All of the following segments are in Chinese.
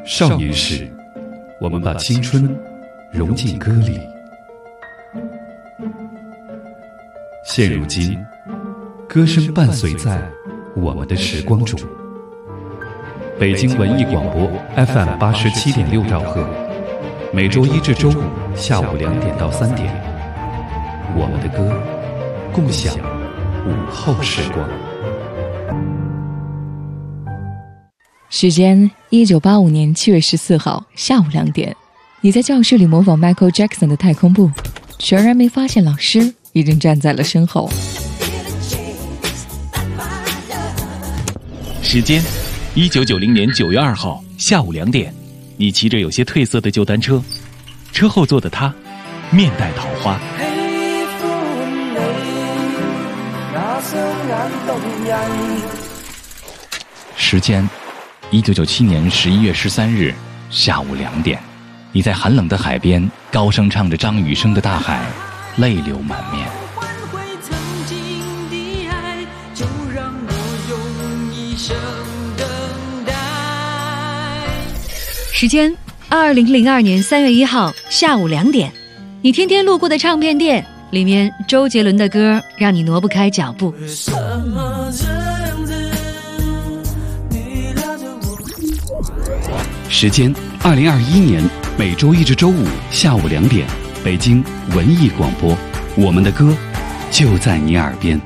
少年时，我们把青春融进歌里。现如今，歌声伴随在我们的时光中。北京文艺广播 FM 87.6兆赫，每周一至周五下午2点到3点，我们的歌，共享午后时光。 时间1985年7月14号下午2点，你在教室里模仿 Michael Jackson 的太空步，全然没发现老师已经站在了身后。 时间1990年9月2号下午2点，你骑着有些褪色的旧单车，车后座的他面带桃花。时间1997年11月13日下午2点，你在寒冷的海边高声唱着张雨生的《大海》，泪流满面。 时间2002年3月1号下午2点，你天天路过的唱片店，里面周杰伦的歌让你挪不开脚步。 时间2021年每周一至周五下午2点，北京文艺广播，我们的歌就在你耳边。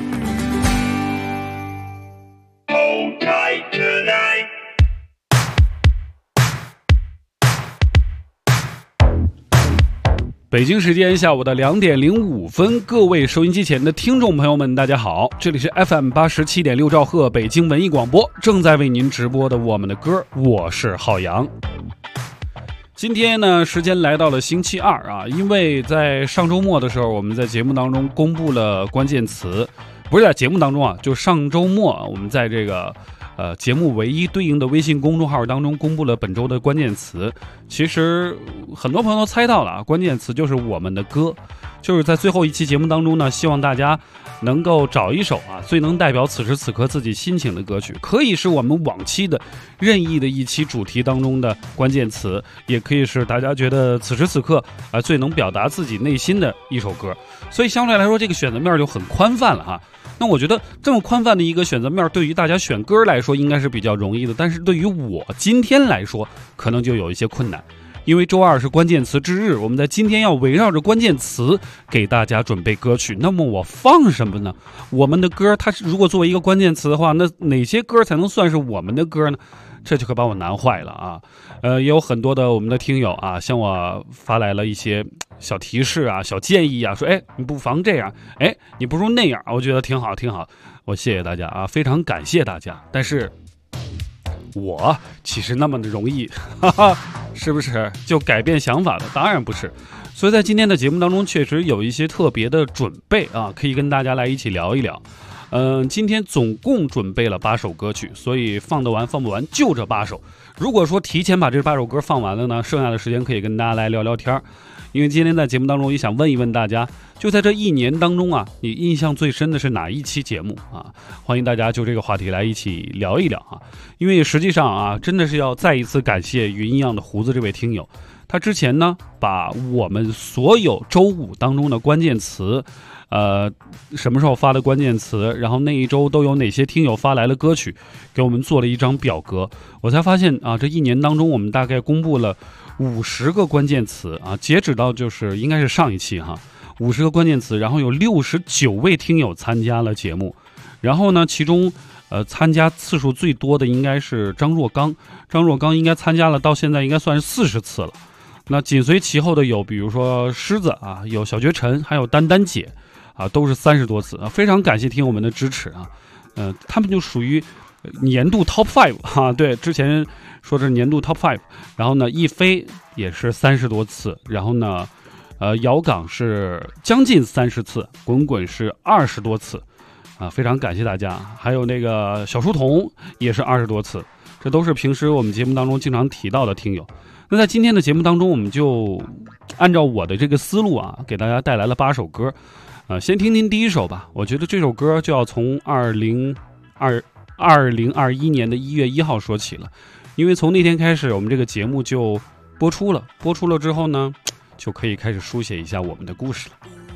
北京时间下午的2点05分，各位收音机前的听众朋友们，大家好，这里是 FM 87.6兆赫北京文艺广播，正在为您直播的我们的歌，我是浩洋。今天呢，时间来到了星期二啊，因为在上周末的时候，我们在节目当中公布了关键词，不是在节目当中啊，就上周末我们在这个节目唯一对应的微信公众号当中公布了本周的关键词。其实很多朋友都猜到了啊，关键词就是我们的歌。就是在最后一期节目当中呢，希望大家能够找一首啊最能代表此时此刻自己心情的歌曲，可以是我们往期的任意的一期主题当中的关键词，也可以是大家觉得此时此刻最能表达自己内心的一首歌。所以相对来说，这个选择面就很宽泛了哈。那我觉得这么宽泛的一个选择面，对于大家选歌来说应该是比较容易的，但是对于我今天来说可能就有一些困难，因为周二是关键词之日，我们在今天要围绕着关键词给大家准备歌曲。那么我放什么呢？我们的歌它如果作为一个关键词的话，那哪些歌才能算是我们的歌呢？这就可把我难坏了啊！也有很多的我们的听友啊，向我发来了一些小提示啊、小建议啊，说你不妨这样，你不如那样，我觉得挺好，挺好。我谢谢大家啊，非常感谢大家。但是我其实那么的容易，是不是就改变想法的？当然不是。所以在今天的节目当中，确实有一些特别的准备啊，可以跟大家来一起聊一聊。今天总共准备了8首歌曲，所以放得完放不完，就这8首。如果说提前把这8首歌放完了呢，剩下的时间可以跟大家来聊聊天。因为今天在节目当中也想问一问大家，就在这1年当中啊，你印象最深的是哪一期节目啊？欢迎大家就这个话题来一起聊一聊啊。因为实际上啊，真的是要再一次感谢云一样的胡子这位听友，他之前呢把我们所有周五当中的关键词什么时候发的关键词，然后那一周都有哪些听友发来了歌曲，给我们做了一张表格。我才发现啊，这1年当中我们大概公布了50个关键词啊，截止到就是应该是上一期哈，50个关键词，然后有69位听友参加了节目。然后呢，其中参加次数最多的应该是张若刚应该参加了到现在应该算是40次了。那紧随其后的有比如说狮子啊，有小绝尘，还有丹丹姐啊，都是30多次啊，非常感谢听友们的支持啊。他们就属于年度 Top 5哈，对，之前说是年度 Top 5，然后呢，一飞也是30多次，然后呢，姚港是将近30次，滚滚是20多次啊，非常感谢大家。还有那个小书童也是20多次，这都是平时我们节目当中经常提到的听友。那在今天的节目当中，我们就按照我的这个思路啊，给大家带来了8首歌。先听听第一首吧。我觉得这首歌就要从2021年的1月1号说起了。 因为从那天开始，我们这个节目就播出了。播出了之后呢，就可以开始书写一下我们的故事了。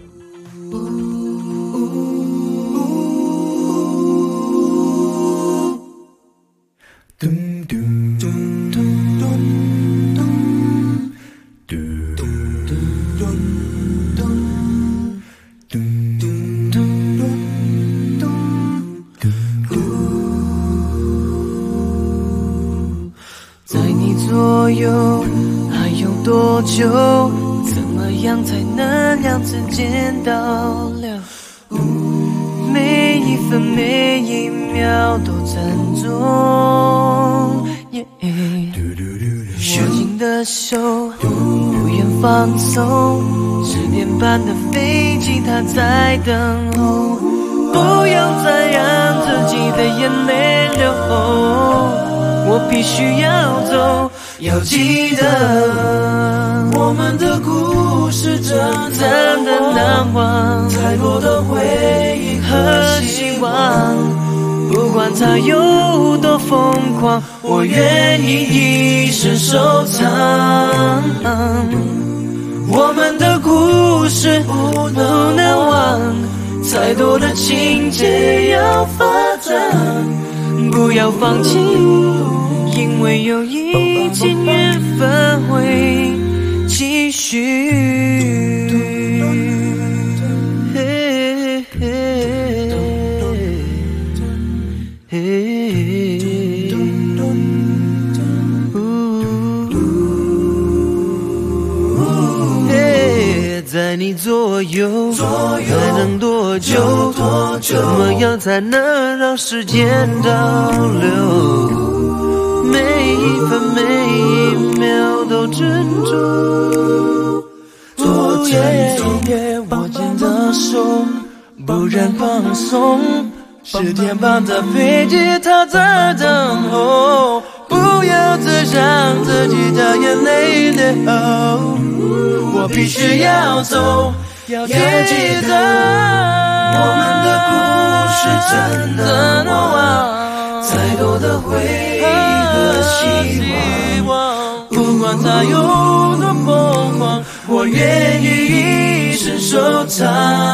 在你左右还有多久？怎么样才能让时间倒流？每一分每一秒都珍重。握紧的手，不愿放松。失恋般的飞机，它在等候。不要再让自己的眼泪流，我必须要走。要记得，我们的故事真的难忘，太多的回忆和希望。不管它有多疯狂，我愿意一生收藏。我们的故事不能忘，再多的情节要发展，不要放弃，因为有一天缘分会继续。在你左右还能多久？怎么样才能让时间倒流？每一分每一秒都珍重。握紧的手，不让放松。失恋般的飞机，它在等候。不要再让自己的眼泪流，我必须要走。要记得，我们的故事真的难忘，再多的回忆和希望。不管它有多疯狂，我愿意一生收藏。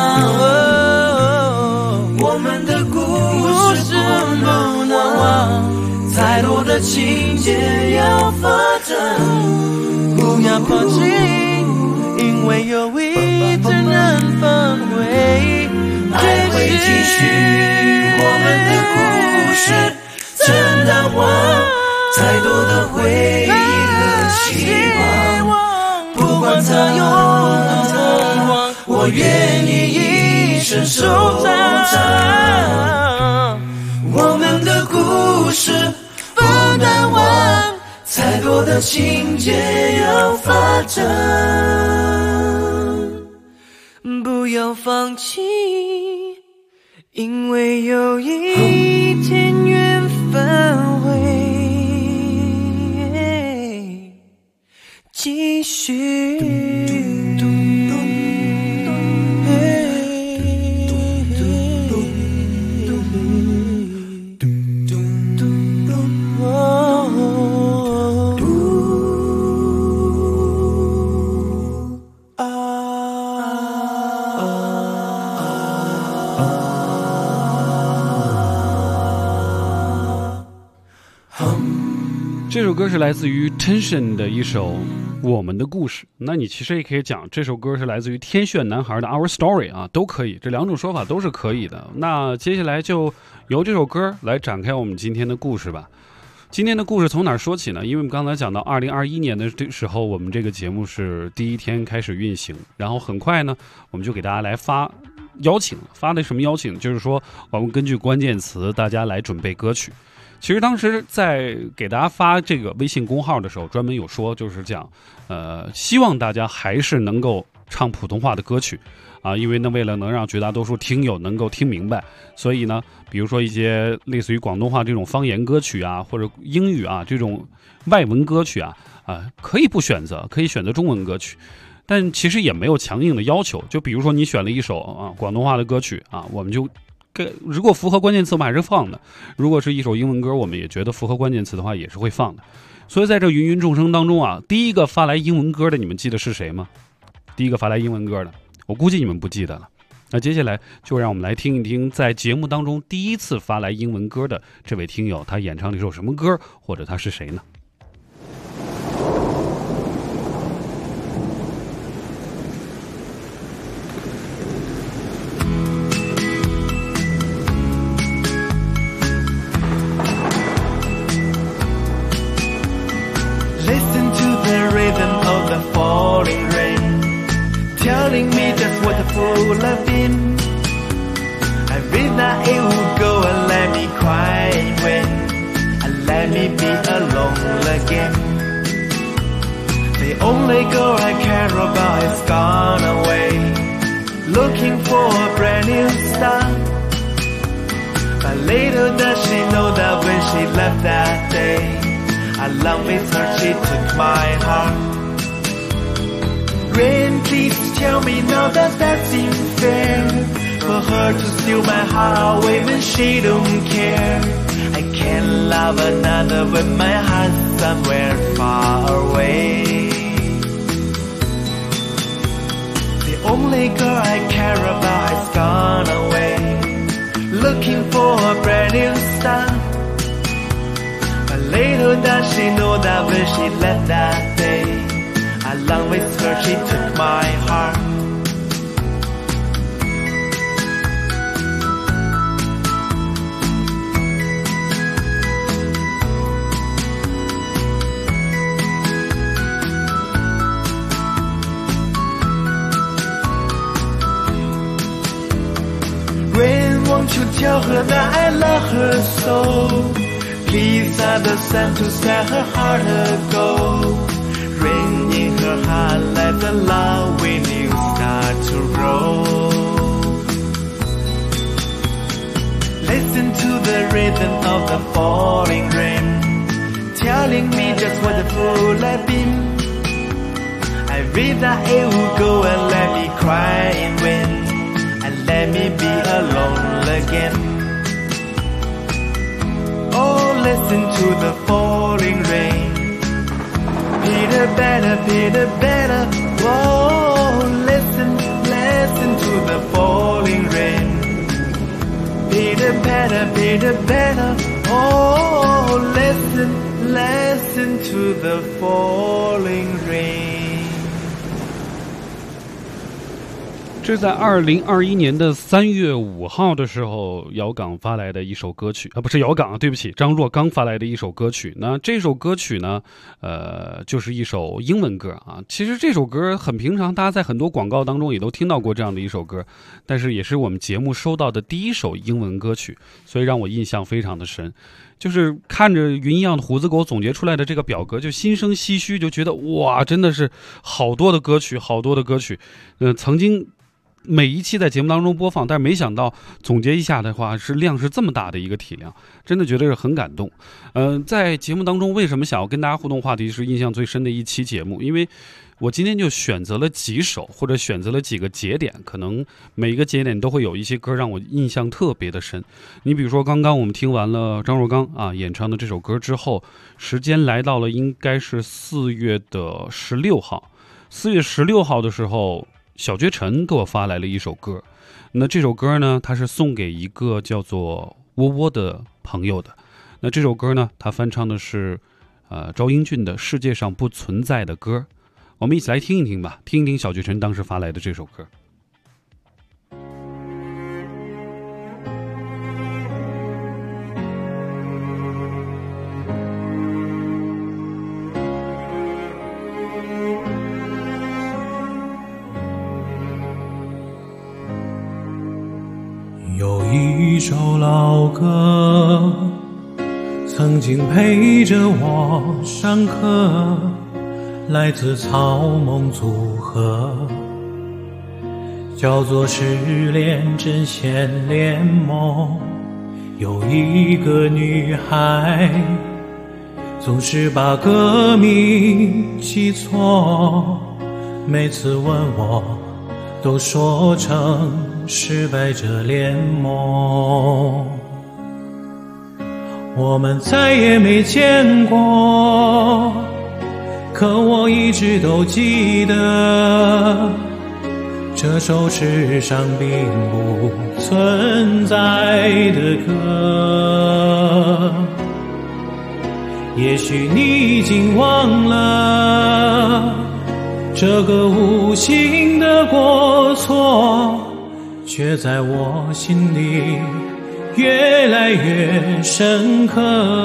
我们的故事不能忘，太多的情节要发展，不要放弃，因为有一天能返回，爱会继续。我们的故事真难忘，太多的回忆和希望，不管它有多疯狂，我愿意一生收藏。我们的故事不难忘，太多的情节要发展，不要放弃，因为有一天缘分会继续。 这首歌是来自于 Tension 的一首我们的故事，那你其实也可以讲这首歌是来自于天炫男孩的 Our Story 啊，都可以，这两种说法都是可以的。那接下来就由这首歌来展开我们今天的故事吧。今天的故事从哪儿说起呢？因为我们刚才讲到2021年的时候，我们这个节目是第一天开始运行，然后很快呢我们就给大家来发邀请，发的什么邀请？就是说我们根据关键词大家来准备歌曲。其实当时在给大家发这个微信公号的时候，专门有说，就是讲，希望大家还是能够唱普通话的歌曲啊，因为呢，为了能让绝大多数听友能够听明白，所以呢，比如说一些类似于广东话这种方言歌曲啊，或者英语啊这种外文歌曲啊，可以不选择，可以选择中文歌曲。但其实也没有强硬的要求，就比如说你选了一首广东话的歌曲啊，我们就如果符合关键词我们还是放的，如果是一首英文歌我们也觉得符合关键词的话也是会放的。所以在这芸芸众生当中啊，第一个发来英文歌的你们记得是谁吗？第一个发来英文歌的我估计你们不记得了。那接下来就让我们来听一听在节目当中第一次发来英文歌的这位听友，他演唱了一首什么歌，或者他是谁呢 ？Listen to the rhythm of the falling rain, telling me just what a fool I've been. I wish that it would go and let me cry when, and let me be alone again. The only girl I care about is gone away, looking for a brand new start. But little does she know that when she left that day, along with her she took my heart. Rain, please tell me now that that seems fair, for her to steal my heart away when she don't care. I can't love another when my heart's somewhere far away. The only girl I care about has gone away, looking for a brand new start. But little does she know that when she left that day, along with her she took my heart. Rain, won't you tell her that I love her so? Please understand to set her heart aglow. Rain in her heart, let the love we knew start to grow. Listen to the rhythm of the falling rain, telling me just what a fool I've been. I wish that it would go and let me cry in wind, and let me be alone again. Oh, listen to the falling rain, Peter better, Peter better. Whoa, listen, listen to the falling rain, Peter better, Peter better. Oh, listen, listen to the falling rain. 这是在2021年的3月5号的时候，姚港发来的一首歌曲啊，不是姚港啊，对不起，张若刚发来的一首歌曲。那这首歌曲呢，就是一首英文歌啊。其实这首歌很平常，大家在很多广告当中也都听到过这样的一首歌，但是也是我们节目收到的第一首英文歌曲，所以让我印象非常的深。就是看着云一样的胡子狗总结出来的这个表格，就心生唏嘘，就觉得哇，真的是好多的歌曲，好多的歌曲。曾经每一期在节目当中播放，但是没想到总结一下的话量是这么大的一个体量，真的觉得是很感动。在节目当中为什么想要跟大家互动话题是印象最深的一期节目，因为我今天就选择了几首，或者选择了几个节点，可能每一个节点都会有一些歌让我印象特别的深。你比如说刚刚我们听完了张若刚演唱的这首歌之后，时间来到了应该是4月16号，4月16号的时候，小绝尘给我发来了一首歌。那这首歌呢，他是送给一个叫做窝窝的朋友的。那这首歌呢，他翻唱的是赵英俊的《世界上不存在的歌》。我们一起来听一听吧，听一听小绝尘当时发来的这首歌。 有一首老歌，曾经陪着我上课，来自草蜢组合，叫做失恋阵线联盟。有一个女孩，总是把歌名记错，每次问我都说成失败者联盟。我们再也没见过，可我一直都记得，这首世上并不存在的歌。也许你已经忘了这个无情的过错，却在我心里越来越深刻。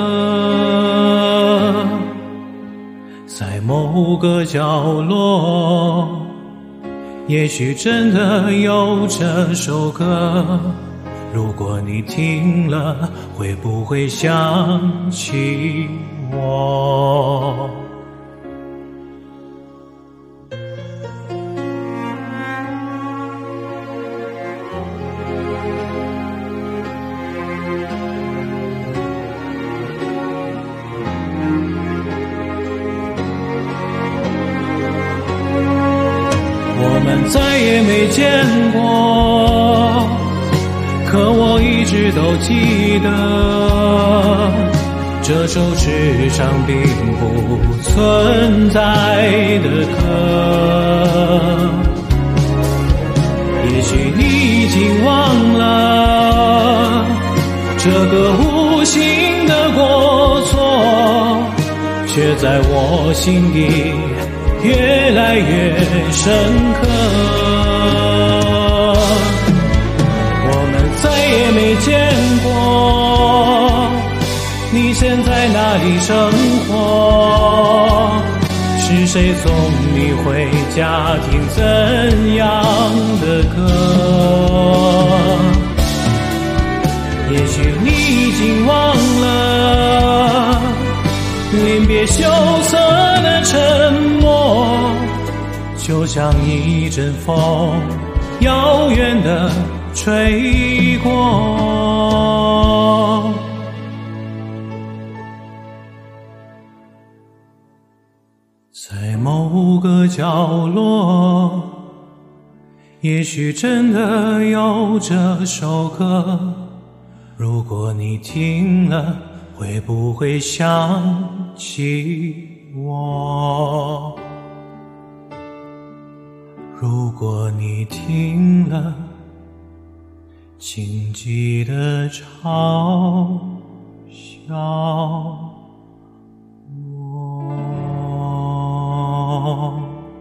在某个角落，也许真的有这首歌，如果你听了，会不会想起我？我们再也没见过，可我一直都记得，这首世上并不存在的歌。也许你已经忘了这个无情的过错，却在我心底越来越深刻。我们再也没见过，你现在哪里生活？是谁送你回家，听怎样的歌？也许你已经忘了临别羞涩的沉默，就像一阵风遥远地吹过。在某个角落，也许真的有这首歌，如果你听了，会不会想起我？如果你听了，请记得嘲笑我。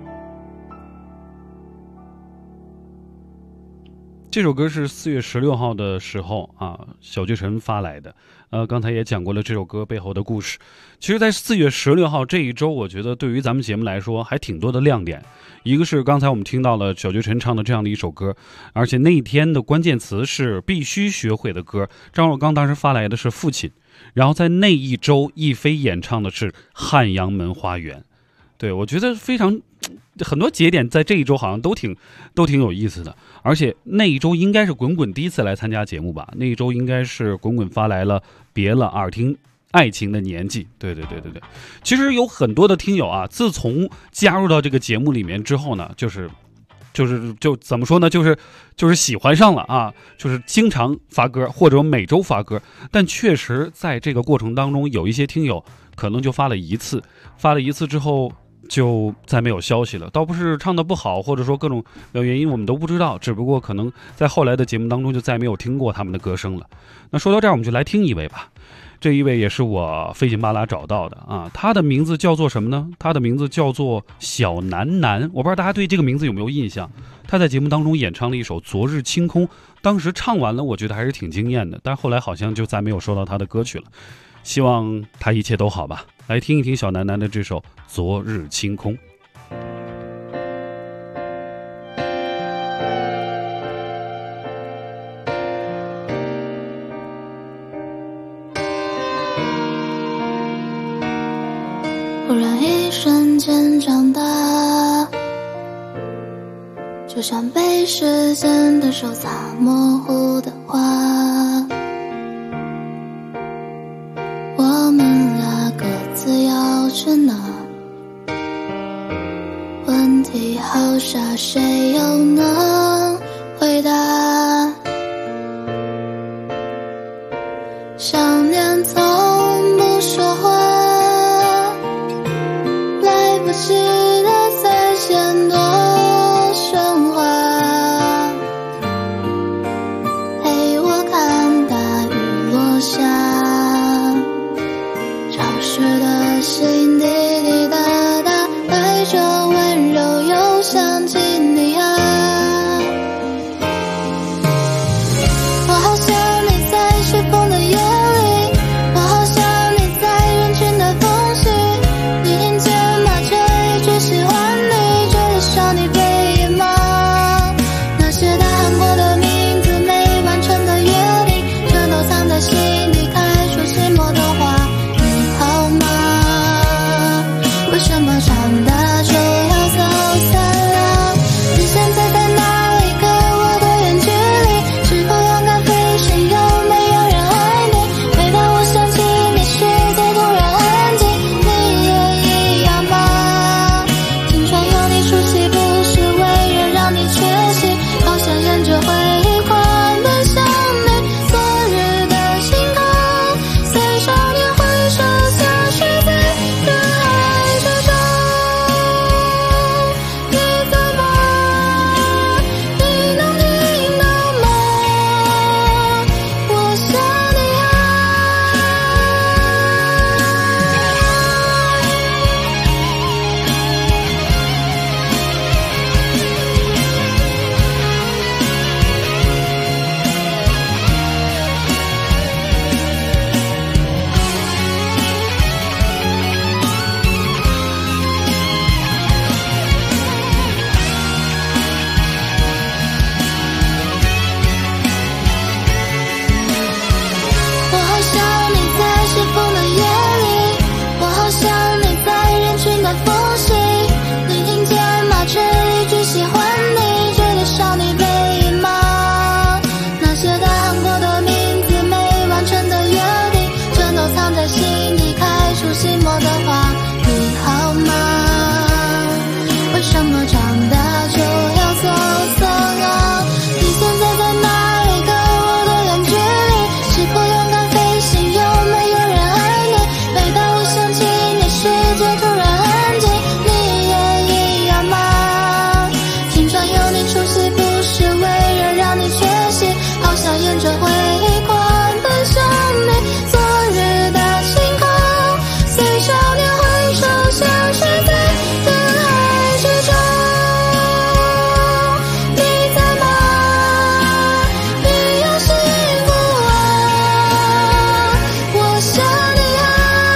这首歌是4月16号的时候啊，小巨晨发来的。刚才也讲过了这首歌背后的故事。其实在4月16号这一周，我觉得对于咱们节目来说还挺多的亮点。一个是刚才我们听到了小巨晨唱的这样的一首歌，而且那一天的关键词是必须学会的歌。张若刚当时发来的是父亲，然后在那一周亦菲演唱的是汉阳门花园。对，我觉得非常很多节点在这一周好像都挺有意思的。而且那一周应该是滚滚第一次来参加节目吧，那一周应该是滚滚发来了别了耳听爱情的年纪。对，其实有很多的听友啊，自从加入到这个节目里面之后呢，就怎么说呢，就是喜欢上了啊，就是经常发歌或者每周发歌。但确实在这个过程当中，有一些听友可能就发了一次之后就再没有消息了，倒不是唱得不好，或者说各种原因我们都不知道，只不过可能在后来的节目当中就再没有听过他们的歌声了。那说到这儿，我们就来听一位吧。这一位也是我费劲巴拉找到的啊，他的名字叫做什么呢？他的名字叫做小南南。我不知道大家对这个名字有没有印象？他在节目当中演唱了一首《昨日清空》，当时唱完了，我觉得还是挺惊艳的，但后来好像就再没有收到他的歌曲了。希望他一切都好吧。来听一听小南南的这首《昨日清空》。 忽然一瞬间长大，就像被时间的手擦模糊的画。我们啊，各自要去哪？问题好傻，谁又能回回答。想念从不说话，来不及的再显多喧哗，陪我看大雨落下，潮湿的心滴滴答答，带着温柔又想起你啊。我好想你在随风的夜里，我好想你在人群的缝隙，你听见吗？这一句喜欢你，觉得少你被遗忘。那些大喊过的名字，没完成的约定，全都藏在心里，开出心魔的花。你好吗？为什么长大就要走散了？你现在在哪里？跟我的远距离，是否勇敢飞行？有没有人爱你？每当我想起你，世界突然安静，你也一样吗？听说有你出席，不是为了让你缺席，好想沿着回忆狂奔向你。昨日的星空，随少年挥手消失在人海之中。你在吗？你能听到吗？我想你啊。我好想你在随风的夜里，我好想你在人群的缝隙，你听见吗？这一句喜欢你，觉得少你被遗忘。那些大喊过的名字，没完成的约定，全都藏在心底，开出心魔的花。你好吗？为什么长大就要走散啊？你现在在哪里？跟我的远距离，是否勇敢飞行？有没有人爱你？每当我想起你，世界突然安静，你也一样吗？听说有你出席，不是为了让你缺席，好想沿着回忆狂奔向你。昨日的星空，随少年挥手消失在人海之中。你在吗？你要幸福啊，我想你啊。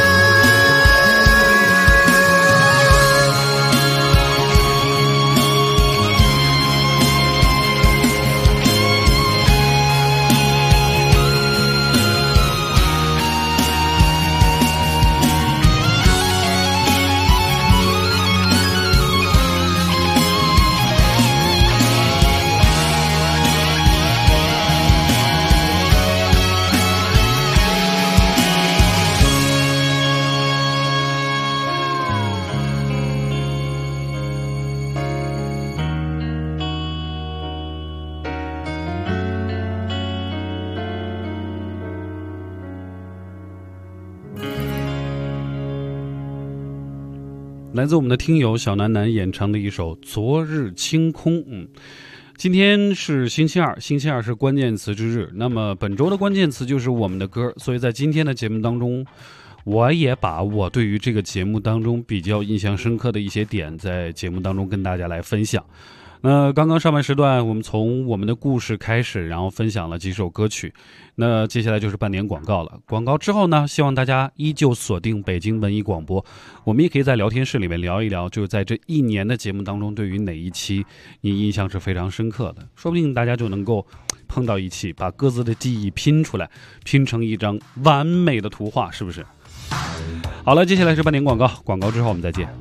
来自我们的听友小楠楠演唱的一首《昨日清空》。今天是星期二，星期二是关键词之日。那么本周的关键词就是我们的歌，所以在今天的节目当中，我也把我对于这个节目当中比较印象深刻的一些点，在节目当中跟大家来分享。刚刚上半时段我们从我们的故事开始，然后分享了几首歌曲。那接下来就是半点广告了。广告之后呢，希望大家依旧锁定北京文艺广播，我们也可以在聊天室里面聊一聊，就是在这一年的节目当中，对于哪一期你印象是非常深刻的，说不定大家就能够碰到一起，把各自的记忆拼出来，拼成一张完美的图画，是不是？好了，接下来是半点广告，广告之后我们再见。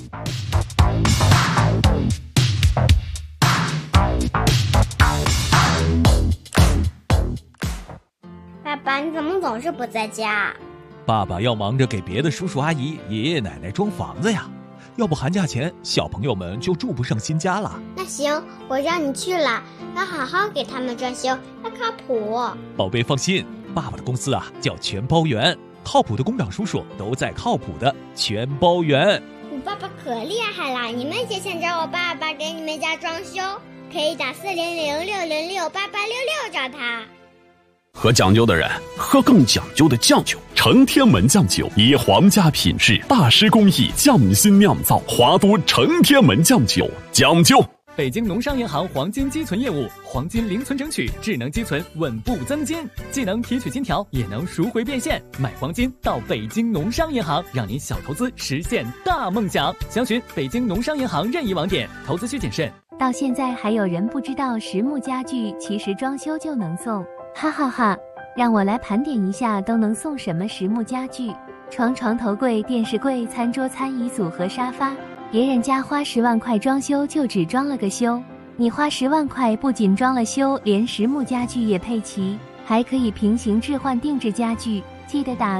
爸爸，你怎么总是不在家？ 爸爸要忙着给别的叔叔阿姨、爷爷奶奶装房子呀。 要不寒假前小朋友们就住不上新家了。 那行，我让你去了，要好好给他们装修，要靠谱。 宝贝放心，爸爸的公司啊叫全包园，靠谱的工长叔叔都在靠谱的全包园。 我爸爸可厉害了，你们也想找我爸爸给你们家装修，可以打400-606-8866找他。 喝讲究的人喝更讲究的酱酒，成天门酱酒以皇家品质、大师工艺匠心酿造，华都成天门酱酒讲究。 北京农商银行黄金积存业务，黄金零存整取，智能积存，稳步增金，既能提取金条，也能赎回变现。买黄金到北京农商银行，让您小投资实现大梦想。详询北京农商银行任意网点，投资需谨慎。 到现在还有人不知道实木家具其实装修就能送，哈哈哈！让我来盘点一下都能送什么实木家具：床、床头柜、电视柜、餐桌、餐椅组和沙发。别人家花10万块装修就只装了个修，你花10万块不仅装了修，连实木家具也配齐，还可以平行置换定制家具。记得打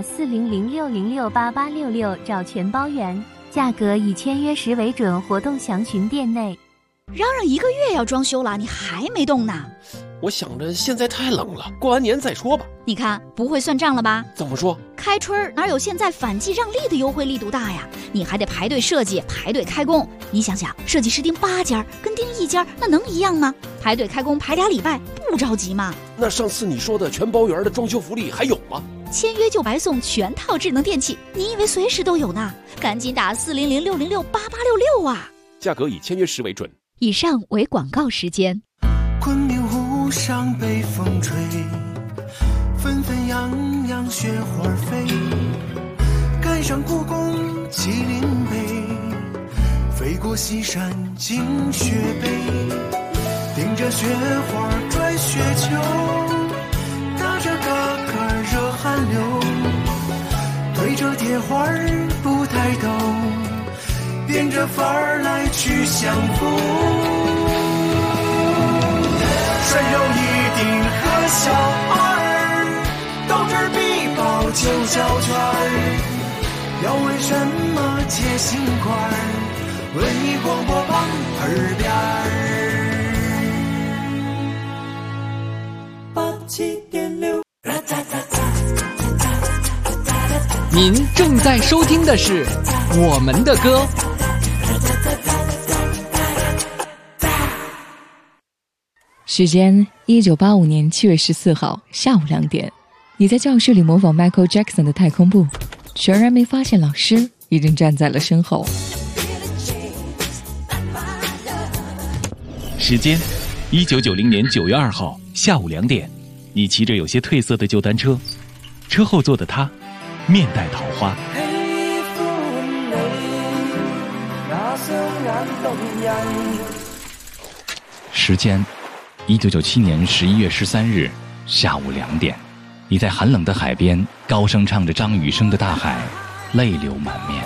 400-606-8866找全包园，价格以签约时为准，活动详询店内。 嚷嚷1个月要装修了，你还没动呢？ 我想着现在太冷了，过完年再说吧。 你看不会算账了吧？ 怎么说？ 开春哪有现在反季让利的优惠力度大呀？你还得排队设计，排队开工。你想想，设计师订8家跟订1家那能一样吗？排队开工排2礼拜，不着急吗？ 那上次你说的全包园的装修福利还有吗？ 签约就白送全套智能电器，你以为随时都有呢？赶紧打400-606-8866啊！ 价格以签约时为准。 以上为广告时间。 昆明湖上北风吹，纷纷扬扬雪花飞，赶上故宫麒麟碑，飞过西山进雪北，顶着雪花拽雪球，打着嘎嘎热汗流，对着铁花不抬头，变着法儿来去相逢。涮肉一定和小二，豆汁必爆9小圈儿，要问什么切心块儿，文艺广播旁耳边 87.6。您正在收听的是我们的歌。 时间1985年7月14号下午2点，你在教室里模仿 Michael Jackson 的太空步，全然没发现老师已经站在了身后。 时间1990年9月2号下午2點，你騎着有些褪色的舊單車，車後座的他面帶桃花。時間1997年11月13日下午2點，你在寒冷的海邊高聲唱着張雨生的《大海》，淚流滿面。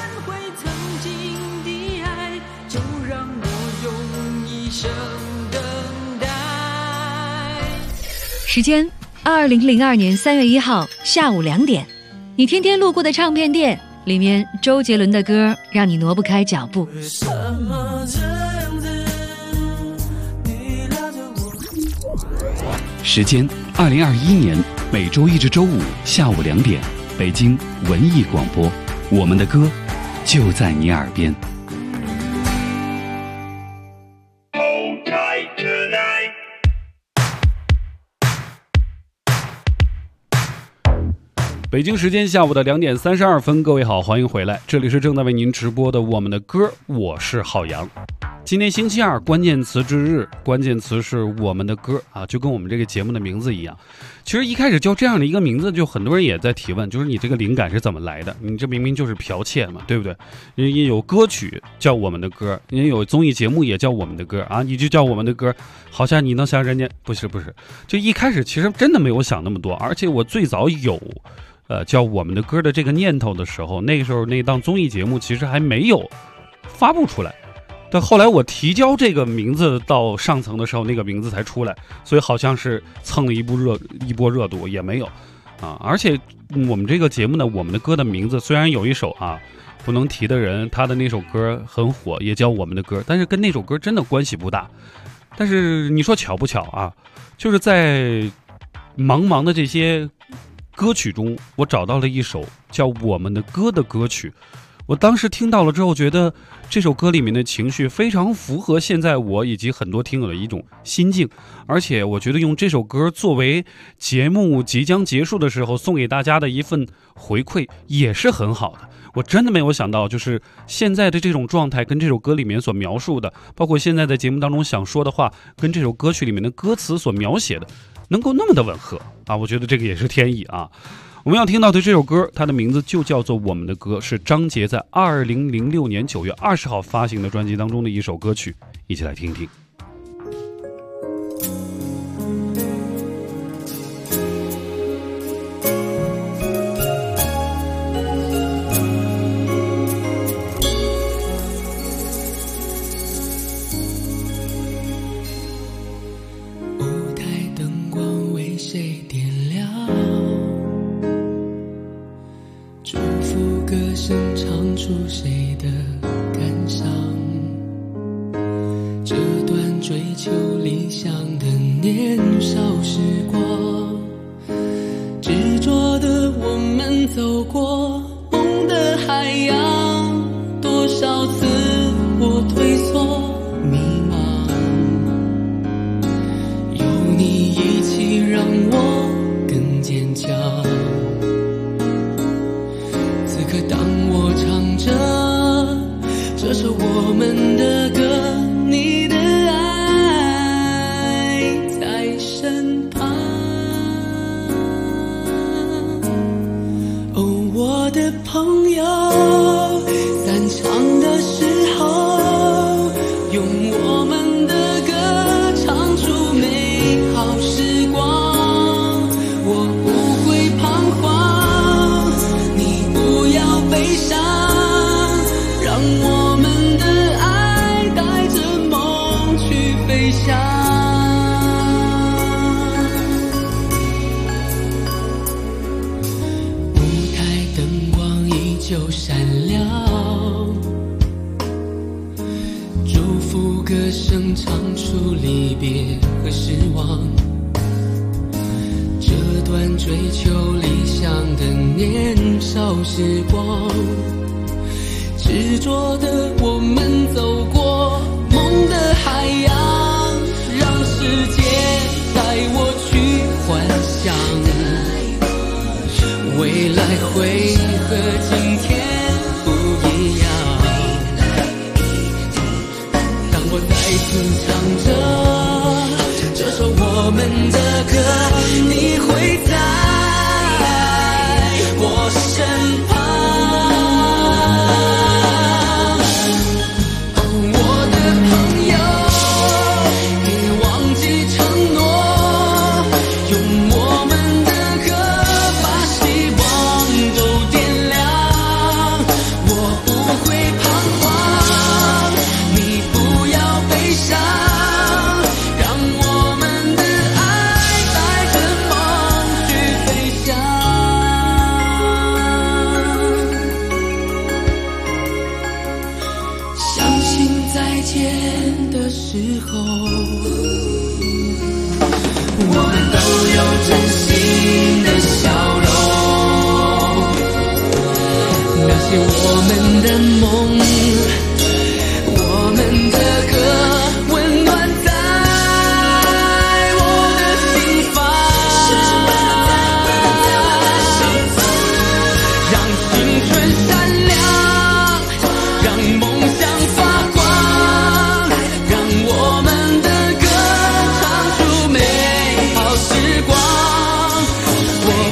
时间2002年3月1号下午2点，你天天路过的唱片店里面，周杰伦的歌让你挪不开脚步。 时间2021年每周1至周5下午2点，北京文艺广播，我们的歌就在你耳边。北京时间下午的2点32分，各位好，欢迎回来，这里是正在为您直播的我们的歌，我是浩洋。今天星期二，关键词之日，关键词是我们的歌啊，就跟我们这个节目的名字一样。其实一开始叫这样的一个名字，就很多人也在提问，就是你这个灵感是怎么来的？你这明明就是剽窃嘛，对不对？也有歌曲叫我们的歌，也有综艺节目也叫我们的歌啊，你就叫我们的歌，好像你能想人家不是，就一开始其实真的没有想那么多，而且我最早有叫我们的歌的这个念头的时候，那个时候那档综艺节目其实还没有发布出来。但后来我提交这个名字到上层的时候，那个名字才出来，所以好像是蹭了一波热度，也没有啊！而且我们这个节目呢，我们的歌的名字虽然有一首啊不能提的人，他的那首歌很火，也叫我们的歌，但是跟那首歌真的关系不大。但是你说巧不巧啊？就是在茫茫的这些歌曲中，我找到了一首叫《我们的歌》的歌曲。我当时听到了之后，觉得这首歌里面的情绪非常符合现在我以及很多听友的一种心境，而且我觉得用这首歌作为节目即将结束的时候送给大家的一份回馈也是很好的。我真的没有想到，就是现在的这种状态跟这首歌里面所描述的，包括现在在节目当中想说的话，跟这首歌曲里面的歌词所描写的能够那么的吻合啊！我觉得这个也是天意啊。我们要听到的这首歌，它的名字就叫做《我们的歌》，是张杰在2006年9月20号发行的专辑当中的一首歌曲，一起来听听。 舞台灯光为谁点亮？祝福歌声唱出谁的感伤？这段追求理想的年少时光，执着的我们走过梦的海洋，多少次我退缩迷茫，有你一起让我更坚强。当我唱着这首我们的歌，你的爱在身旁。哦，我的朋友，散场的时候，用我们的歌唱出美好时光。我不会彷徨，悲伤，让我们的爱带着梦去飞翔。舞台灯光依旧闪亮，祝福歌声唱出离别和失望。这段追求理想的年少时光，执着的我们走过梦的海洋，让世界带我去幻想，未来会和今天不一样。当我再次唱着这首我们的歌，你会在我身旁。哦，我的朋友，别忘记承诺，用我们的歌把希望都点亮。我不会彷徨，你不要悲伤，让我们的爱带着梦去飞翔。相信再见的时候，我们都有真心的笑容。那些我们的梦，我们的歌，温暖在我的心房，让青春闪亮，让梦想发光，让我们的歌唱出美好时光。我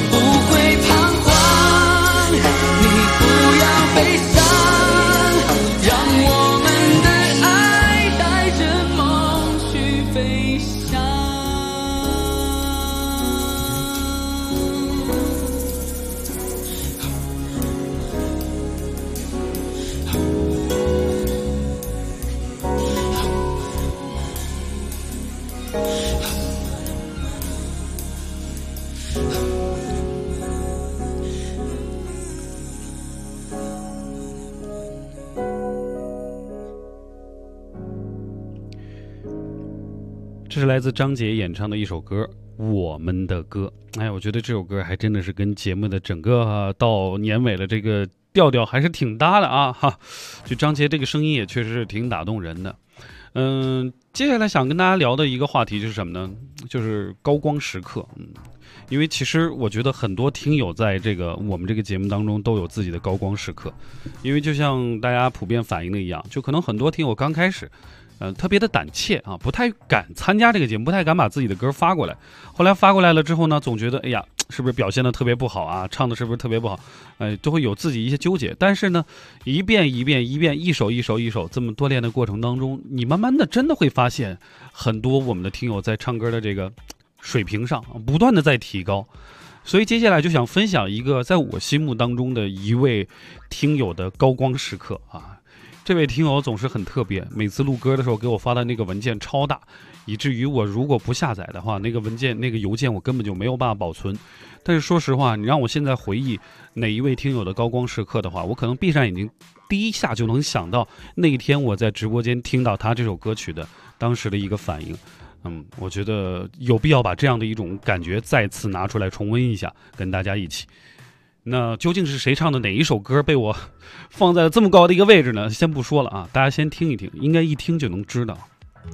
这是来自张杰演唱的一首歌《我们的歌》。哎，我觉得这首歌还真的是跟节目的整个到年尾的这个调调还是挺搭的啊哈。就张杰这个声音也确实是挺打动人的。接下来想跟大家聊的一个话题就是什么呢？就是高光时刻。因为其实我觉得很多听友在我们这个节目当中都有自己的高光时刻，因为就像大家普遍反映的一样，就可能很多听友刚开始特别的胆怯啊，不太敢参加这个节目，不太敢把自己的歌发过来。后来发过来了之后呢，总觉得哎呀，是不是表现的特别不好啊？唱的是不是特别不好？都会有自己一些纠结。但是呢，一遍一遍，一首一首这么多练的过程当中，你慢慢的真的会发现，很多我们的听友在唱歌的这个水平上不断的在提高。所以接下来就想分享一个在我心目当中的一位听友的高光时刻啊。这位听友总是很特别，每次录歌的时候给我发的那个文件超大，以至于我如果不下载的话，那个文件那个邮件我根本就没有办法保存。但是说实话，你让我现在回忆哪一位听友的高光时刻的话，我可能闭上眼睛第一下就能想到那一天我在直播间听到他这首歌曲的当时的一个反应。我觉得有必要把这样的一种感觉再次拿出来重温一下，跟大家一起。那究竟是谁唱的哪一首歌被我放在了这么高的一个位置呢？先不说了啊，大家先听一听，应该一听就能知道。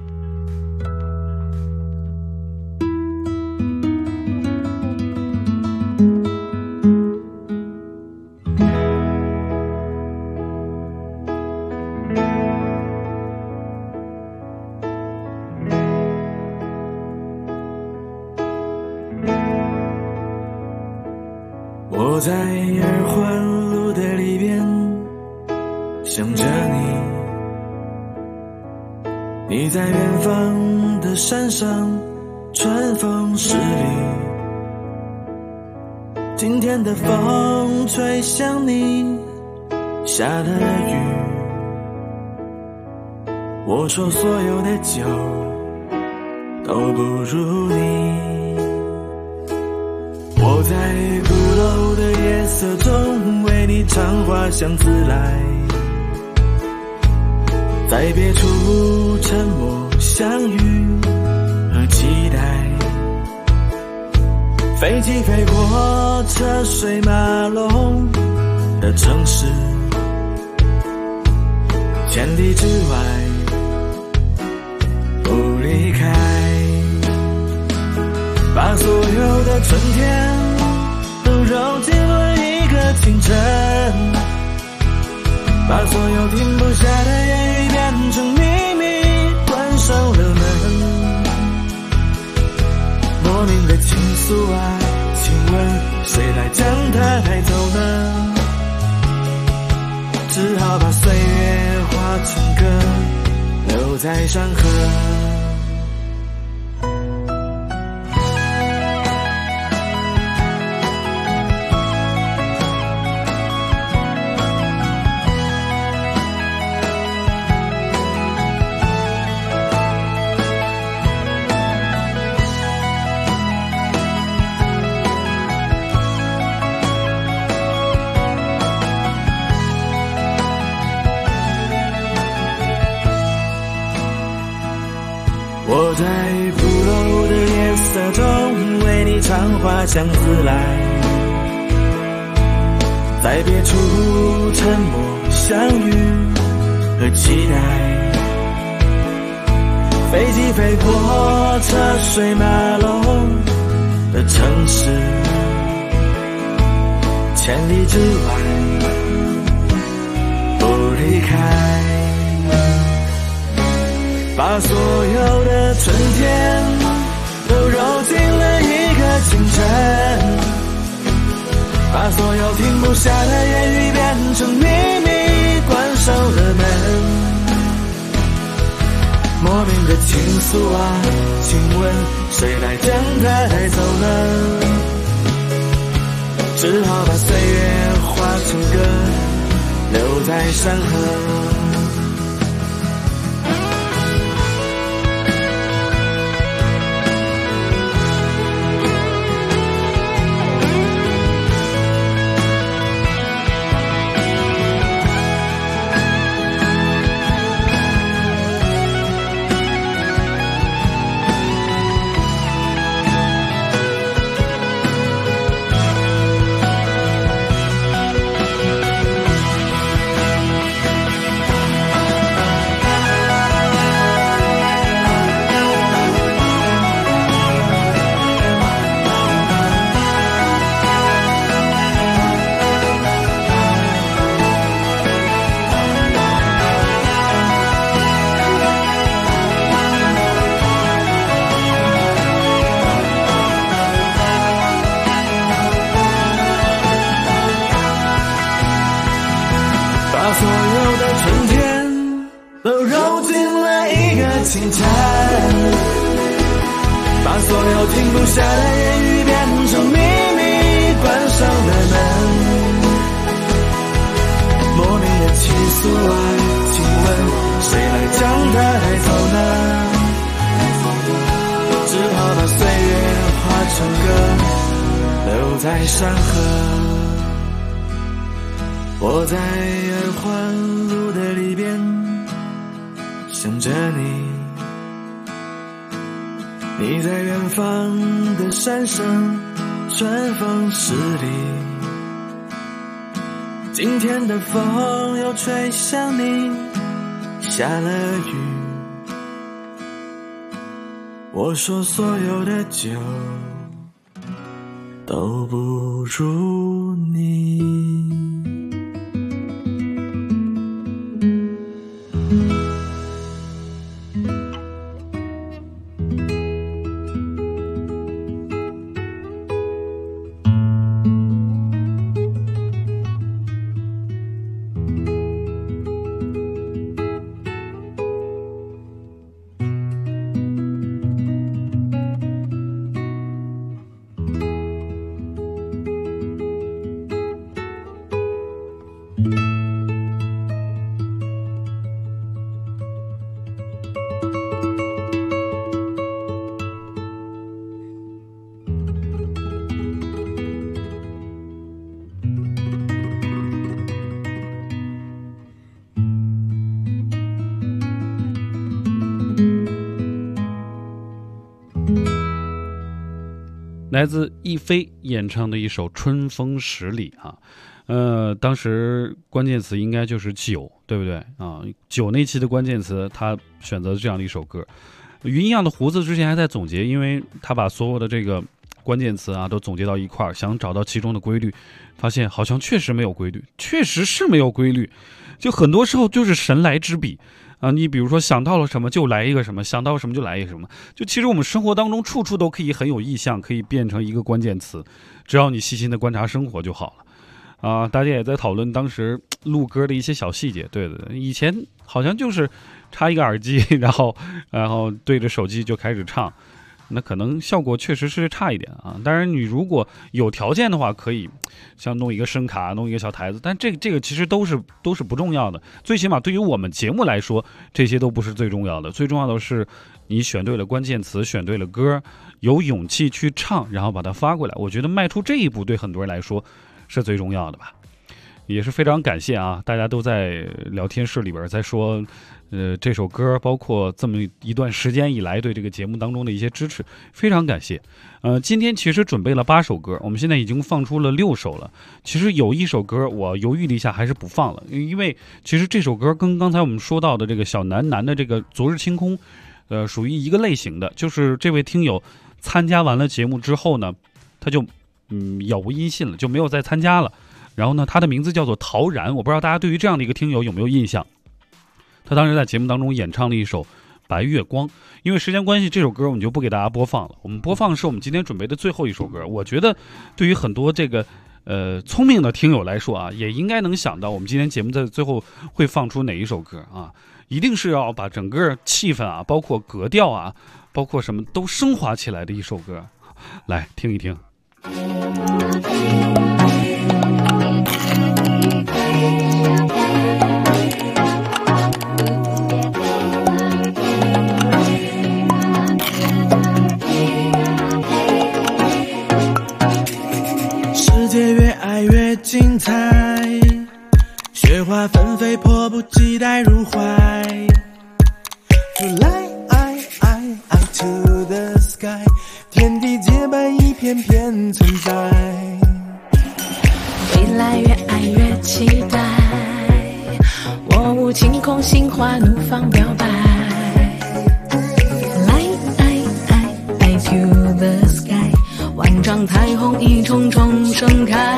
我在二环路的里边想着你，你在远方的山上春风十里，今天的风吹向你下的雨，我说所有的酒都不如你。我在鼓楼的夜色中为你唱花香自来，在别处沉默相遇和期待，飞机飞过车水马龙的城市，千里之外不离开，把所有的春天都揉进了一个清晨，把所有停不下的言语变成秘密，关上了门。莫名的情愫啊，请问谁来将它带走呢？只好把岁月化成歌，留在山河。我在鼓楼的夜色中为你唱花香自来，在别处沉默相遇和期待，飞机飞过车水马龙的城市，千里之外不离开，把所有的春天都揉进了一个清晨，把所有停不下的言语变成秘密，关上了门。莫名的情愫啊，请问谁来将它带走呢？只好把岁月化成歌，留在山河。 清晨，把所有停不下的言语变成秘密，关上了门。莫名的倾诉啊，请问谁来将它带走呢？只好把岁月化成歌，留在山河。我在二环路的里边想着你，你在远方的山上春风十里。今天的风又吹向你，下了雨。我说所有的酒都不如你。 来自亦菲演唱的一首《春风十里》啊，当时关键词应该就是酒，对不对啊？酒那期的关键词，他选择这样的一首歌。云一样的胡子之前还在总结，因为他把所有的这个关键词啊都总结到一块儿，想找到其中的规律，发现好像确实没有规律，确实是没有规律，就很多时候就是神来之笔。啊，你比如说想到了什么就来一个什么，想到什么就来一个什么，就其实我们生活当中处处都可以很有意象，可以变成一个关键词，只要你细心的观察生活就好了。啊，大家也在讨论当时录歌的一些小细节，对的，以前好像就是插一个耳机，然后对着手机就开始唱，那可能效果确实是差一点啊。当然，你如果有条件的话，可以像弄一个声卡，弄一个小台子，但这个其实都是不重要的。最起码对于我们节目来说，这些都不是最重要的。最重要的是你选对了关键词，选对了歌，有勇气去唱，然后把它发过来。我觉得迈出这一步对很多人来说是最重要的吧。也是非常感谢啊，大家都在聊天室里边在说这首歌包括这么一段时间以来对这个节目当中的一些支持，非常感谢。今天其实准备了8首歌，我们现在已经放出了6首了。其实有一首歌我犹豫了一下还是不放了，因为其实这首歌跟刚才我们说到的这个小南南的这个昨日清空属于一个类型的，就是这位听友参加完了节目之后呢，他就杳无音信了，就没有再参加了。然后呢，他的名字叫做陶然，我不知道大家对于这样的一个听友有没有印象。他当时在节目当中演唱了一首《白月光》，因为时间关系，这首歌我们就不给大家播放了。我们播放是我们今天准备的最后一首歌。我觉得对于很多这个聪明的听友来说啊，也应该能想到我们今天节目的最后会放出哪一首歌啊，一定是要把整个气氛啊，包括格调啊，包括什么都升华起来的一首歌。来听一听。 世界越爱越精彩，雪花纷飞，迫不及待入怀。Fly to the sky， 天地皆伴，一片片存在。 未来越爱越期待，我无晴空，心花怒放表白。Fly to the sky， 万丈彩虹一重重盛开。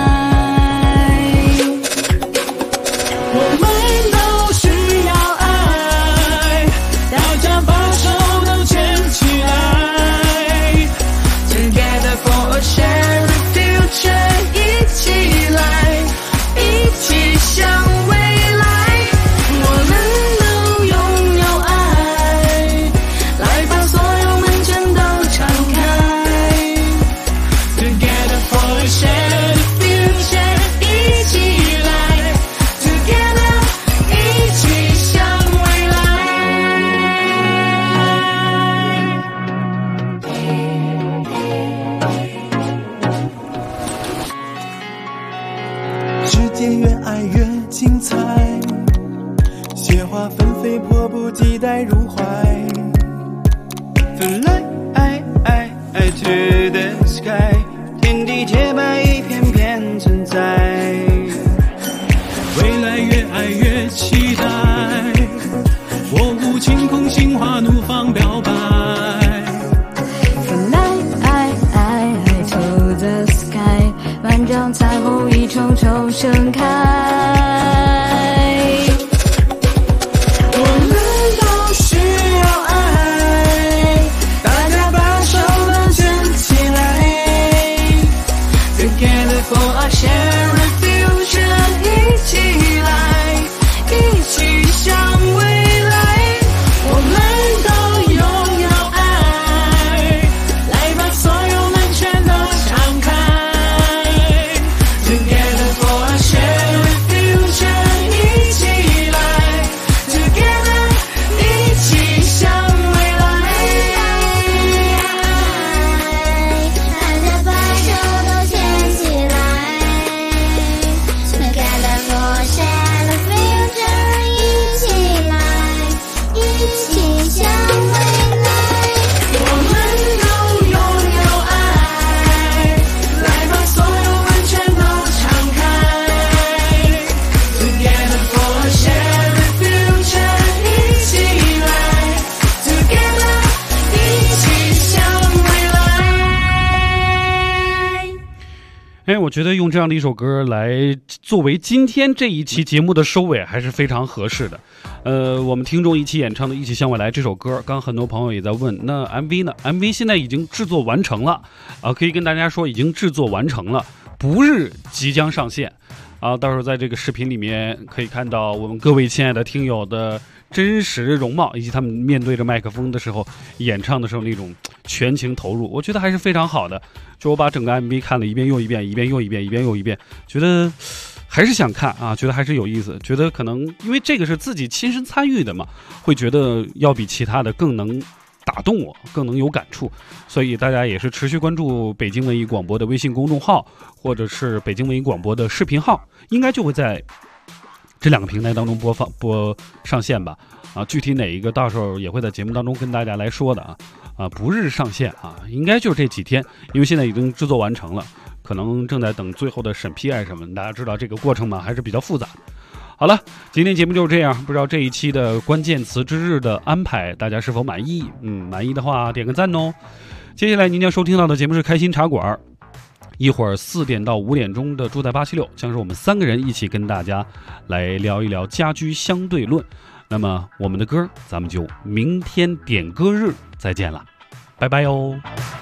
我们都需要爱，大家把手都牵起来 ，Together for a shared future， 一起来，一起向未来。我们都拥有爱， 迫不及待入怀。Fly to the sky， 天地洁白一片片存在。 未来越爱越期待，我无晴空心花怒放表白。 Fly to the sky， 万丈彩虹一重重盛开。我们都需要爱，大家把手都牵起来 ，Together for our shared future， 一起来，一起向未来。我们都拥有爱，来把所有门全都敞开 ，Together for our shared future， 一起来 ，Together， 一起向未来。 大家把手都牵起来 ，Together for shared future， 一起来，一起向未来。 我们都拥有爱，来把所有门全都敞开 ，Together for shared future， 一起来 ，Together， 一起向未来。 我觉得用这样的一首歌来作为今天这一期节目的收尾还是非常合适的。我们听众一起演唱的《一起向未来》这首歌，刚很多朋友也在问，那 MV 呢 ？MV 现在已经制作完成了可以跟大家说已经制作完成了，不是即将上线到时候在这个视频里面可以看到我们各位亲爱的听友的真实容貌，以及他们面对着麦克风的时候演唱的时候那种全情投入，我觉得还是非常好的。就我把整个 MV 看了一遍又一遍，一遍又一遍，一遍又一遍，觉得还是想看觉得还是有意思，觉得可能因为这个是自己亲身参与的嘛，会觉得要比其他的更能打动我，更能有感触。所以大家也是持续关注北京文艺广播的微信公众号，或者是北京文艺广播的视频号，应该就会在这两个平台当中播上线吧。具体哪一个到时候也会在节目当中跟大家来说的不日上线应该就是这几天，因为现在已经制作完成了，可能正在等最后的审批什么。大家知道这个过程嘛，还是比较复杂的。好了，今天节目就是这样，不知道这一期的关键词之日的安排大家是否满意？满意的话点个赞哦。接下来您将收听到的节目是开心茶馆，一会儿4点到5点钟的住在876将是我们3个人一起跟大家来聊一聊家居相对论。那么我们的歌咱们就明天点歌日再见了，拜拜哟。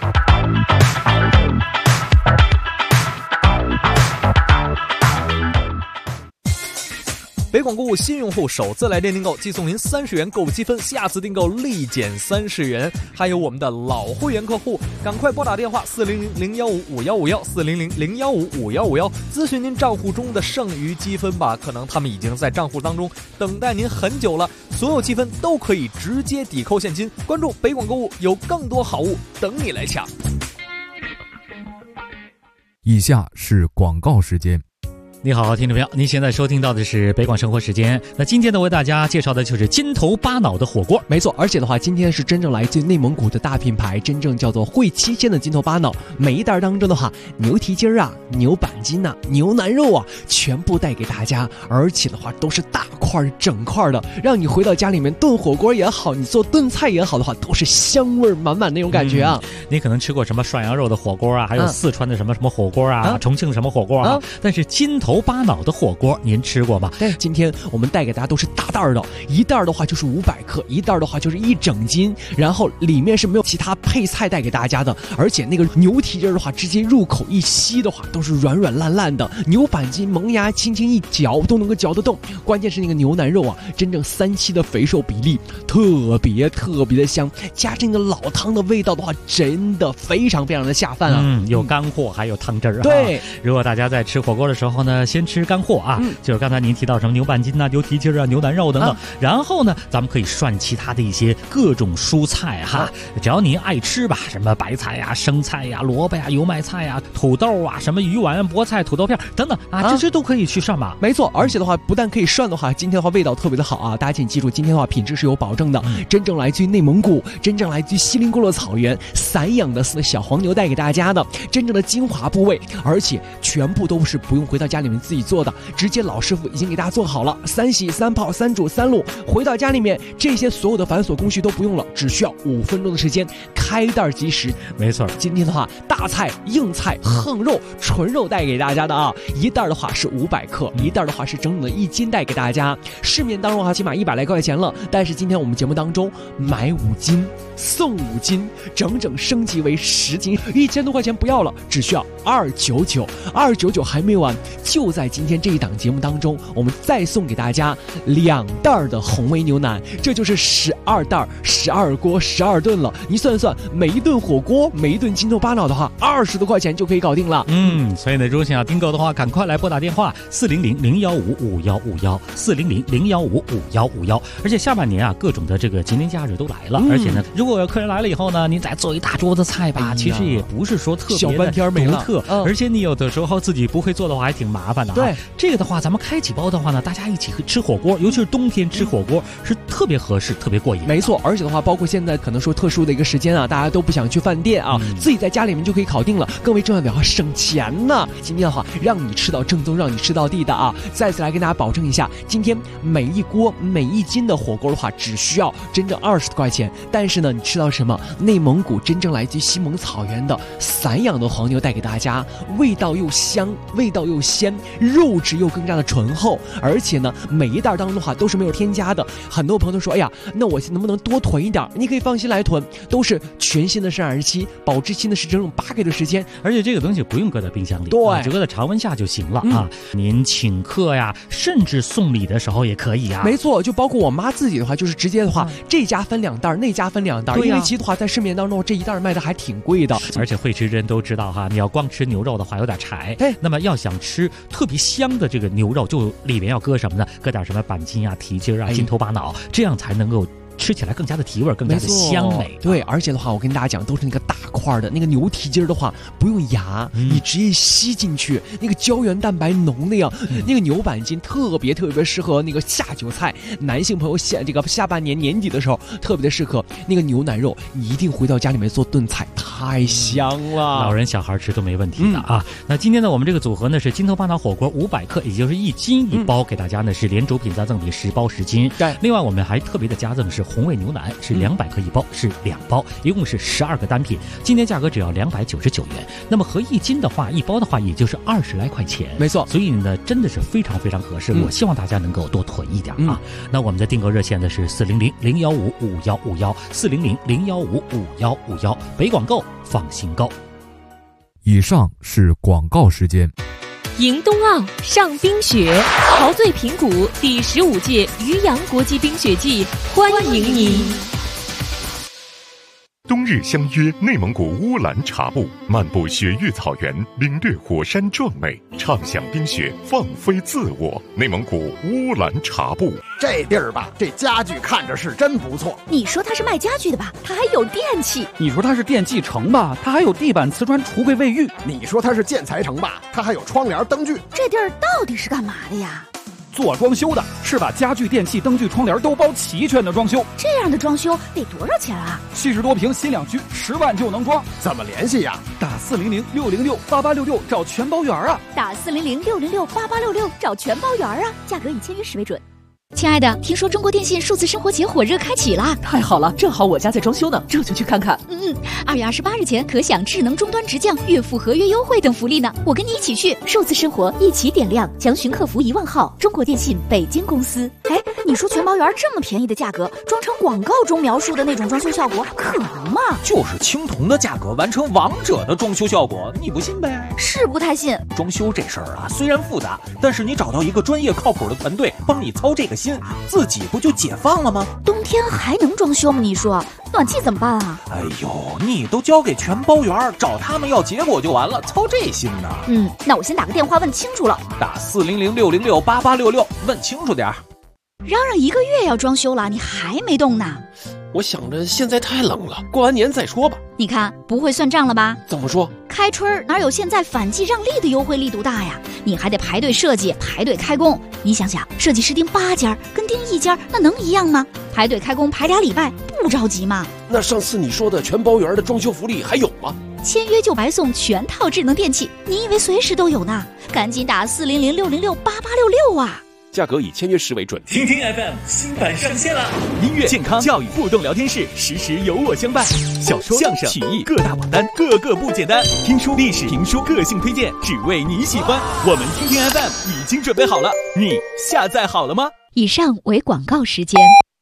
北广购物新用户首次来电订购即送您30元购物积分，下次订购立减30元。还有我们的老会员客户，赶快拨打电话400-015-5151，400-015-5151，咨询您账户中的剩余积分吧，可能他们已经在账户当中等待您很久了。所有积分都可以直接抵扣现金。关注北广购物，有更多好物等你来抢。 以下是广告时间。 你好，听众朋友，您现在收听到的是北广生活时间。那今天呢，为大家介绍的就是金头巴脑的火锅。 没错，而且的话，今天是真正来自内蒙古的大品牌，真正叫做汇七鲜的金头巴脑。每一袋当中的话，牛蹄筋牛板筋牛腩肉全部带给大家，而且的话都是大块整块的，让你回到家里面炖火锅也好，你做炖菜也好的话，都是香味满满那种感觉你可能吃过什么涮羊肉的火锅还有四川的什么火锅重庆什么火锅但是金头巴脑的火锅您吃过吗？ 对，今天我们带给大家都是大袋的，一袋的话就是500克，一袋的话就是1整斤，然后里面是没有其他配菜带给大家的，而且那个牛蹄筋的话，直接入口一吸的话都是软软烂烂的，牛板筋萌芽轻轻一嚼都能够嚼得动，关键是那个牛腩肉真正3:7的肥瘦比例，特别的香，加上那个老汤的味道的话，真的非常的下饭有干货还有汤汁对， 如果大家在吃火锅的时候呢， 呢，先吃干货啊，就是刚才您提到什么牛板筋啊、牛蹄筋啊、牛腩肉等等。然后呢，咱们可以涮其他的一些各种蔬菜哈，只要您爱吃吧，什么白菜呀、生菜呀、萝卜呀、油麦菜呀、土豆啊、什么鱼丸、菠菜、土豆片等等啊，这些都可以去涮吧。 没错，而且的话，不但可以涮的话，今天的话味道特别的好啊！大家请记住，今天的话品质是有保证的，真正来自于内蒙古，真正来自于锡林郭勒草原散养的小黄牛带给大家的真正的精华部位，而且全部都是不用回到家里面自己做的，直接老师傅已经给大家做好了，3洗3泡3煮3卤，回到家里面这些所有的繁琐工序都不用了，只需要5分钟的时间，开袋即食。 没错， 今天的话，大菜、硬菜、横肉、纯肉带给大家的啊，一袋的话是500克，一袋的话是整整的1斤带给大家。市面当中的话起码100来块钱了，但是今天我们节目当中买5斤送5斤，整整升级为10斤，1000多块钱不要了，只需要299还没完，就在今天这一档节目当中，我们再送给大家2袋的红煨牛腩，这就是12袋12锅12顿了。你算一算，每一顿火锅，每一顿筋头巴脑的话，20多块钱就可以搞定了。 所以呢，如果想要订购的话，赶快来拨打电话400-015-5151，400-015-5151。而且下半年啊，各种的这个节年假日都来了，而且呢，如果有客人来了以后呢，您再做一大桌子菜吧，其实也不是说特别的小半天没了独特，而且你有的时候自己不会做的话，还挺麻烦的。对，这个的话，咱们开几包的话呢，大家一起吃火锅，尤其是冬天吃火锅是特别合适、特别过瘾。 没错，而且的话，包括现在可能说特殊的一个时间啊，大家都不想去饭店啊，自己在家里面就可以搞定了。更为重要的要省钱呢。今天的话，让你吃到正宗，让你吃到地的啊！再次来跟大家保证一下，今天每一锅每1斤的火锅的话，只需要真正20多块钱。但是呢，你吃到什么？内蒙古真正来自于西蒙草原的散养的黄牛带给大家，味道又香，味道又鲜，肉质又更加的醇厚，而且呢，每一袋当中的话都是没有添加的。很多朋友都说，哎呀，那我能不能多囤一点？你可以放心来囤，都是全新的生产日期，保质期呢是整整8个月的时间， 而且这个东西不用搁在冰箱里， 对， 只搁在常温下就行了啊。您请客呀，甚至送礼的时候也可以啊。 没错，就包括我妈自己的话，就是直接的话，这家分2袋，那家分2袋，因为其实的话在市面当中这一袋卖的还挺贵的， 而且会吃人都知道哈，你要光吃牛肉的话有点柴，那么要想吃特别香的这个牛肉，就里面要搁什么呢？搁点什么板筋啊、蹄筋啊、筋头巴脑，这样才能够吃起来更加的提味，更加的香美。 对，而且的话，我跟大家讲，都是那个大块的那个牛蹄筋的话，不用牙，你直接吸进去，那个胶原蛋白浓的呀。那个牛板筋特别适合那个下酒菜，男性朋友下半年年底的时候特别的适合。那个牛腩肉，你一定回到家里面做炖菜，太香了， 老人小孩吃都没问题的啊。那今天呢，我们这个组合呢是筋头巴脑火锅500克，也就是1斤1包，给大家呢是连主品再赠礼10包10斤。 对， 另外我们还特别的加赠是红煨牛腩，是200克1包，是2包，一共是12个单品，今天价格只要299元。那么合1斤的话，1包的话也就是20来块钱， 没错。 所以呢，真的是非常合适。我希望大家能够多囤一点啊。那我们的订购热线呢是400-015-5151，400-015-5151，北广购放心购。 以上是广告时间。 迎冬奥，上冰雪，陶醉平谷第15届渔阳国际冰雪季欢迎您。 冬日相约内蒙古乌兰察布，漫步雪域草原，领略火山壮美，畅享冰雪，放飞自我。内蒙古乌兰察布， 这地儿吧，这家具看着是真不错。 你说它是卖家具的吧，它还有电器。 你说它是电器城吧，它还有地板、瓷砖、橱柜、卫浴。 你说它是建材城吧，它还有窗帘、灯具。 这地儿到底是干嘛的呀？ 做装修的，是把家具、电器、灯具、窗帘都包齐全的装修。 这样的装修得多少钱啊 ？70多平新两居，10万就能装。 怎么联系呀？ 打400-606-8866找全包圆啊！ 打400-606-8866找全包圆啊！价格以签约时为准。亲爱的，听说中国电信数字生活节火热开启了， 太好了，正好我家在装修呢，这就去看看。 2月28日前可享智能终端直降、月付合约优惠等福利呢，我跟你一起去。数字生活一起点亮，详询客服1万号，中国电信北京公司。哎，你说全包圆这么便宜的价格，装成广告中描述的那种装修效果，可能吗？ 就是青铜的价格完成王者的装修效果，你不信呗？ 是不太信。 装修这事儿啊，虽然复杂，但是你找到一个专业靠谱的团队帮你操这个心，自己不就解放了吗？ 东天还能装修吗？你说暖气怎么办啊？ 哎呦，你都交给全包员，找他们要结果就完了，操这心呢？ 那我先打个电话问清楚了。 打400-606-8866，问清楚点儿。 嚷嚷1个月要装修了，你还没动呢？ 我想着现在太冷了，过完年再说吧。 你看不会算账了吧？ 怎么说？ 开春哪有现在反季让利的优惠力度大呀？你还得排队设计，排队开工。你想想，设计师盯8家，跟盯1家，那能一样吗？排队开工排2礼拜，不着急吗？ 那上次你说的全包圆的装修福利还有吗？ 签约就白送全套智能电器，你以为随时都有呢？赶紧打400-606-8866啊！ 价格以签约时为准。 听听 FM 新版上线了，音乐、健康、教育、互动聊天室，时时有我相伴。小说、相声、曲艺各大榜单，个个不简单。听书、历史、评书，个性推荐，只为你喜欢。我们听听 FM 已经准备好了，你下载好了吗？ 以上为广告时间。